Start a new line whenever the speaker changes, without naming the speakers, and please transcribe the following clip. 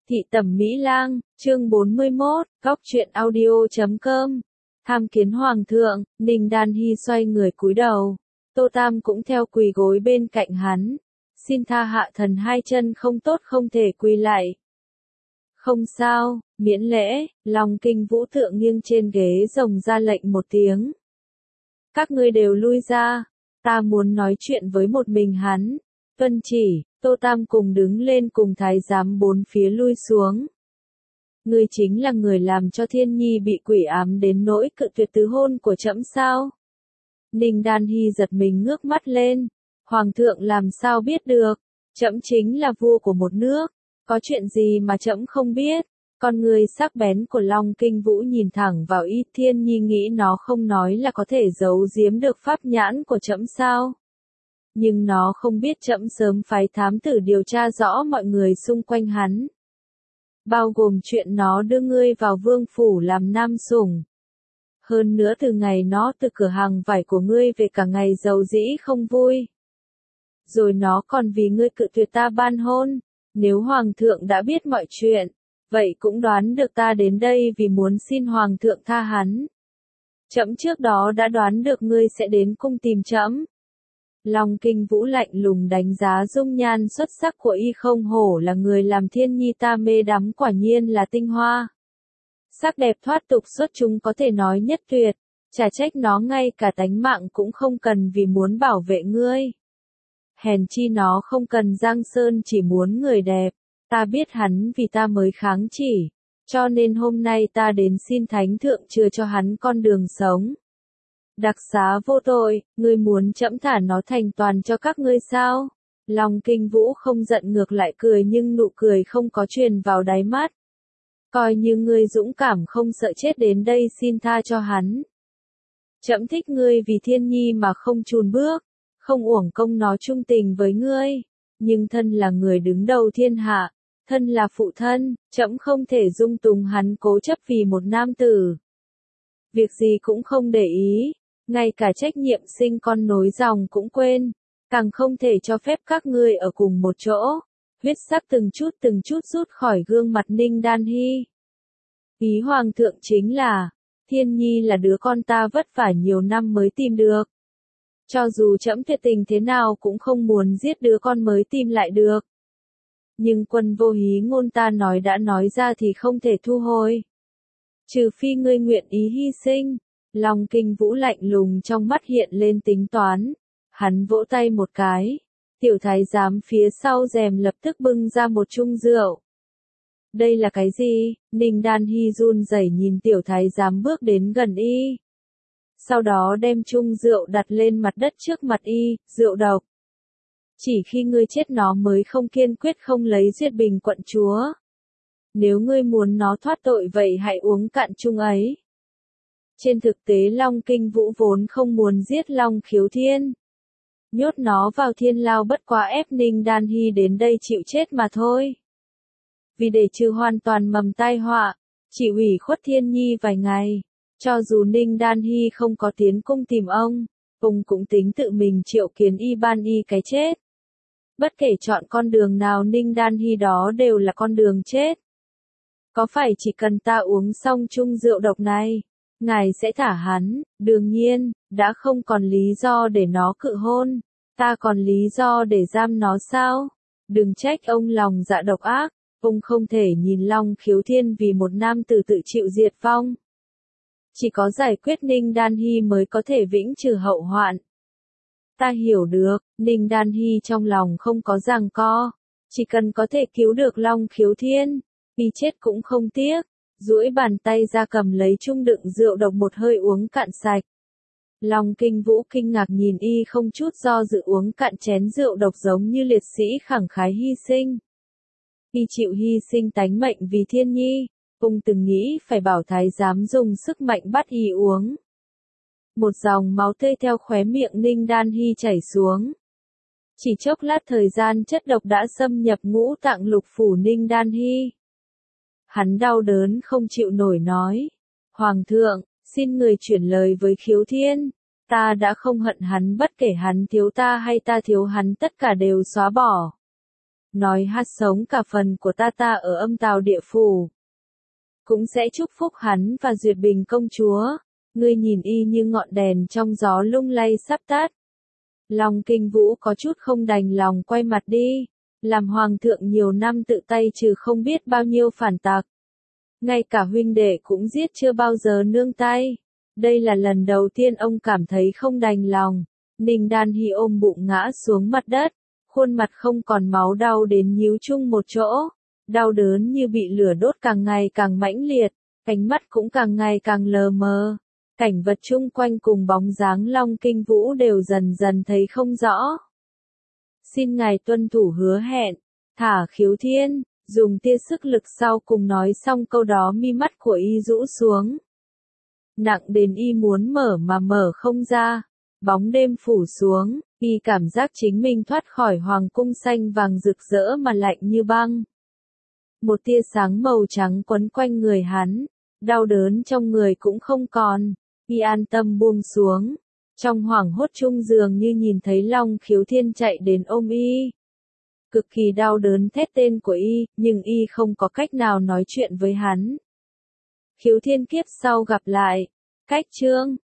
Thị tẩm Mỹ Lang, chương 41, góc truyện audio.com. Tham kiến hoàng thượng, Ninh Đan Hy xoay người cúi đầu. Tô Tam cũng theo quỳ gối bên cạnh hắn. Xin tha hạ thần hai chân không tốt không thể quỳ lại. Không sao, miễn lễ, Long Kinh Vũ thượng nghiêng trên ghế rồng ra lệnh một tiếng. Các ngươi đều lui ra, ta muốn nói chuyện với một mình hắn. Tuân chỉ, Tô Tam cùng đứng lên cùng thái giám bốn phía lui xuống. Ngươi chính là người làm cho Thiên Nhi bị quỷ ám đến nỗi cự tuyệt tứ hôn của trẫm sao? Ninh Đan Hy giật mình ngước mắt lên. Hoàng thượng làm sao biết được? Trẫm chính là vua của một nước. Có chuyện gì mà trẫm không biết? Con người sắc bén của Long Kinh Vũ nhìn thẳng vào Y Thiên Nhi, nghĩ nó không nói là có thể giấu giếm được pháp nhãn của trẫm sao? Nhưng nó không biết trẫm sớm phái thám tử điều tra rõ mọi người xung quanh hắn. Bao gồm chuyện nó đưa ngươi vào vương phủ làm nam sủng. Hơn nữa từ ngày nó từ cửa hàng vải của ngươi về cả ngày giàu dĩ không vui. Rồi nó còn vì ngươi cự tuyệt ta ban hôn. Nếu hoàng thượng đã biết mọi chuyện, vậy cũng đoán được ta đến đây vì muốn xin hoàng thượng tha hắn. Trẫm trước đó đã đoán được ngươi sẽ đến cung tìm trẫm. Long Kinh Vũ lạnh lùng đánh giá dung nhan xuất sắc của Y, không hổ là người làm Thiên Nhi ta mê đắm, quả nhiên là tinh hoa. Sắc đẹp thoát tục xuất chúng, có thể nói nhất tuyệt, chả trách nó ngay cả tánh mạng cũng không cần vì muốn bảo vệ ngươi. Hèn chi nó không cần giang sơn, chỉ muốn người đẹp. Ta biết hắn vì ta mới kháng chỉ, cho nên hôm nay ta đến xin thánh thượng chừa cho hắn con đường sống. Đặc xá vô tội, ngươi muốn trẫm thả nó thành toàn cho các ngươi sao? Long Kinh Vũ không giận ngược lại cười, nhưng nụ cười không có truyền vào đáy mắt. Coi như ngươi dũng cảm không sợ chết đến đây xin tha cho hắn. Trẫm thích ngươi vì Thiên Nhi mà không chùn bước, không uổng công nó trung tình với ngươi. Nhưng thân là người đứng đầu thiên hạ, thân là phụ thân, trẫm không thể dung túng hắn cố chấp vì một nam tử. Việc gì cũng không để ý. Ngay cả trách nhiệm sinh con nối dòng cũng quên, càng không thể cho phép các ngươi ở cùng một chỗ. Huyết sắc từng chút rút khỏi gương mặt Ninh Đan Hy. Ý hoàng thượng chính là, Thiên Nhi là đứa con ta vất vả nhiều năm mới tìm được. Cho dù trẫm tuyệt tình thế nào cũng không muốn giết đứa con mới tìm lại được. Nhưng Quân Vô Hí ngôn ta nói đã nói ra thì không thể thu hồi. Trừ phi ngươi nguyện ý hy sinh. Long Kinh Vũ lạnh lùng, trong mắt hiện lên tính toán. Hắn vỗ tay một cái. Tiểu thái giám phía sau rèm lập tức bưng ra một chung rượu. Đây là cái gì? Ninh Đan Hy run rẩy nhìn tiểu thái giám bước đến gần Y. Sau đó đem chung rượu đặt lên mặt đất trước mặt Y, rượu độc. Chỉ khi ngươi chết nó mới không kiên quyết không lấy Duyệt Bình quận chúa. Nếu ngươi muốn nó thoát tội vậy hãy uống cạn chung ấy. Trên thực tế Long Kinh Vũ vốn không muốn giết Long Khiếu Thiên. Nhốt nó vào thiên lao bất quá ép Ninh Đan Hy đến đây chịu chết mà thôi. Vì để trừ hoàn toàn mầm tai họa, chỉ ủy khuất Thiên Nhi vài ngày. Cho dù Ninh Đan Hy không có tiến cung tìm ông cũng tính tự mình triệu kiến Y ban Y cái chết. Bất kể chọn con đường nào Ninh Đan Hy đó đều là con đường chết. Có phải chỉ cần ta uống xong chung rượu độc này, ngài sẽ thả hắn? Đương nhiên, đã không còn lý do để nó cự hôn, ta còn lý do để giam nó sao? Đừng trách ông lòng dạ độc ác, ông không thể nhìn Long Khiếu Thiên vì một nam tử tự chịu diệt vong. Chỉ có giải quyết Ninh Đan Hy mới có thể vĩnh trừ hậu hoạn. Ta hiểu được, Ninh Đan Hy trong lòng không có giằng co, chỉ cần có thể cứu được Long Khiếu Thiên, Y chết cũng không tiếc. Duỗi bàn tay ra cầm lấy chung đựng rượu độc một hơi uống cạn sạch. Long Kinh Vũ kinh ngạc nhìn Y không chút do dự uống cạn chén rượu độc giống như liệt sĩ khẳng khái hy sinh. Y chịu hy sinh tánh mệnh vì Thiên Nhi, ông từng nghĩ phải bảo thái giám dùng sức mạnh bắt Y uống. Một dòng máu tươi theo khóe miệng Ninh Đan Hy chảy xuống. Chỉ chốc lát thời gian chất độc đã xâm nhập ngũ tạng lục phủ Ninh Đan Hy. Hắn đau đớn không chịu nổi nói. Hoàng thượng, xin người chuyển lời với Khiếu Thiên. Ta đã không hận hắn, bất kể hắn thiếu ta hay ta thiếu hắn, tất cả đều xóa bỏ. nói hát sống cả phần của ta ở âm tào địa phủ. Cũng sẽ chúc phúc hắn và Duyệt Bình công chúa. Ngươi nhìn y như ngọn đèn trong gió lung lay sắp tắt. Long Kinh Vũ có chút không đành lòng quay mặt đi. Làm hoàng thượng nhiều năm tự tay trừ không biết bao nhiêu phản tặc. Ngay cả huynh đệ cũng giết chưa bao giờ nương tay. Đây là lần đầu tiên ông cảm thấy không đành lòng. Ninh Đan Hy ôm bụng ngã xuống mặt đất. Khuôn mặt không còn máu đau đến nhíu chung một chỗ. Đau đớn như bị lửa đốt càng ngày càng mãnh liệt. Ánh mắt cũng càng ngày càng lờ mờ. Cảnh vật chung quanh cùng bóng dáng Long Kinh Vũ đều dần dần thấy không rõ. Xin ngài tuân thủ hứa hẹn. Thả Khiếu Thiên. Dùng tia sức lực sau cùng nói xong câu đó mi mắt của y rũ xuống. Nặng đến y muốn mở mà mở không ra. Bóng đêm phủ xuống, y cảm giác chính mình thoát khỏi hoàng cung xanh vàng rực rỡ mà lạnh như băng. Một tia sáng màu trắng quấn quanh người hắn, đau đớn trong người cũng không còn, y an tâm buông xuống. Trong hoảng hốt chung dường như nhìn thấy Long Khiếu Thiên chạy đến ôm y. Cực kỳ đau đớn thét tên của y, nhưng y không có cách nào nói chuyện với hắn. Khiếu Thiên kiếp sau gặp lại. Cách chương